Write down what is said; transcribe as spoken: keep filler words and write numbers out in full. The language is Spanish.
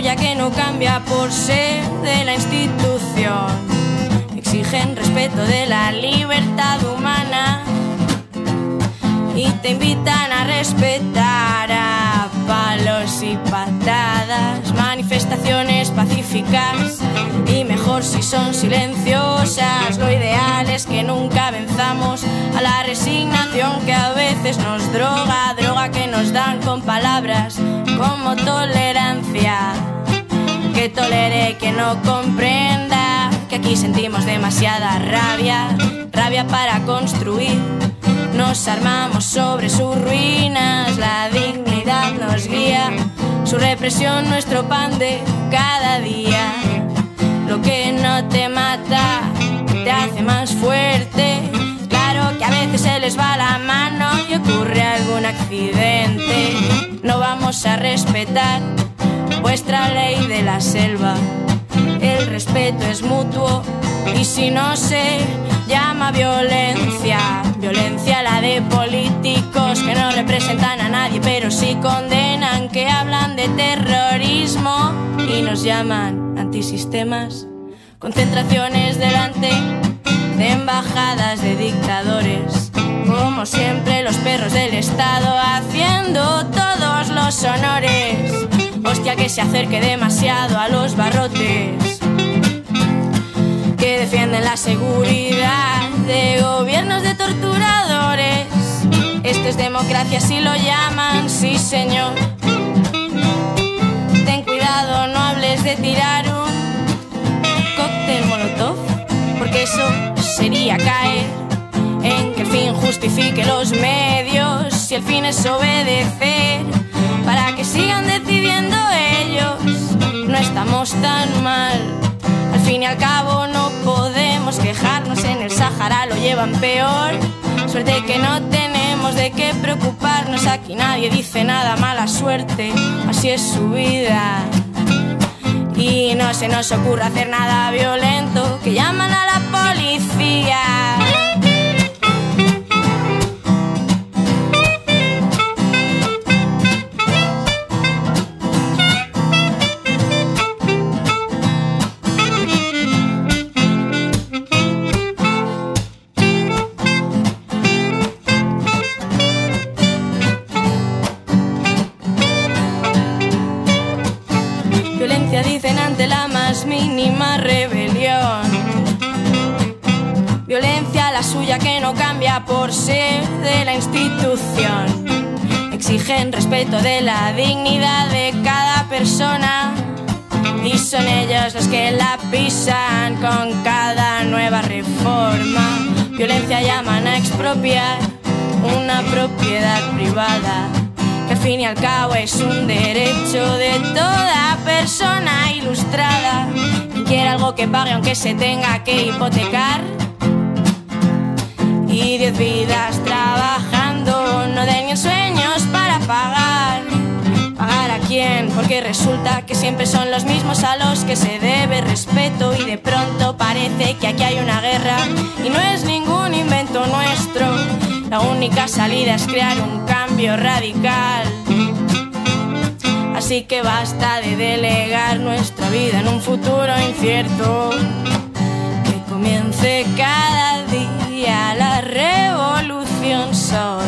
suya que no cambia por ser de la institución. Exigen respeto de la libertad humana y te invitan a respetar a palos y patadas. Manifestaciones pacíficas y mejor si son silenciosas. Lo ideal es que nunca venzamos a la resignación que a veces nos droga, droga que nos dan con palabras como tolerancia. Que tolere que no comprenda que aquí sentimos demasiada rabia, rabia para construir. Nos armamos sobre sus ruinas, la dignidad nos guía, su represión nuestro pan de cada día. Lo que no te mata te hace más fuerte. Claro que a veces se les va la mano y ocurre algún accidente. No vamos a respetar vuestra ley de la selva. El respeto es mutuo y si no se llama violencia, violencia la de políticos que no representan a nadie pero sí condenan, que hablan de terrorismo y nos llaman antisistemas. Concentraciones delante de embajadas de dictadores, como siempre los perros del Estado haciendo todos los honores. Hostia que se acerque demasiado a los barrotes que defienden la seguridad de gobiernos de torturadores. Esto es democracia si lo llaman, sí señor. Ten cuidado, no hables de tirar un cóctel molotov, porque eso sería caer en que el fin justifique los medios. Si el fin es obedecer para que sigan decidiendo ellos, no estamos tan mal. Al fin y al cabo no podemos quejarnos, en el Sahara lo llevan peor. Suerte que no tenemos de qué preocuparnos, aquí nadie dice nada, mala suerte, así es su vida. Y no se nos ocurre hacer nada violento, que llaman a la policía. Dicen ante la más mínima rebelión. Violencia la suya que no cambia por ser de la institución. Exigen respeto de la dignidad de cada persona y son ellos los que la pisan con cada nueva reforma. Violencia llaman a expropiar una propiedad privada, que al fin y al cabo es un derecho de toda persona ilustrada que quiere algo que pague aunque se tenga que hipotecar. Y diez vidas trabajando no den ni sueños para pagar. ¿Pagar a quién? Porque resulta que siempre son los mismos a los que se debe respeto y de pronto parece que aquí hay una guerra y no es ningún invento nuestro. La única salida es crear un cambio radical. Así que basta de delegar nuestra vida en un futuro incierto. Que comience cada día la revolución sola.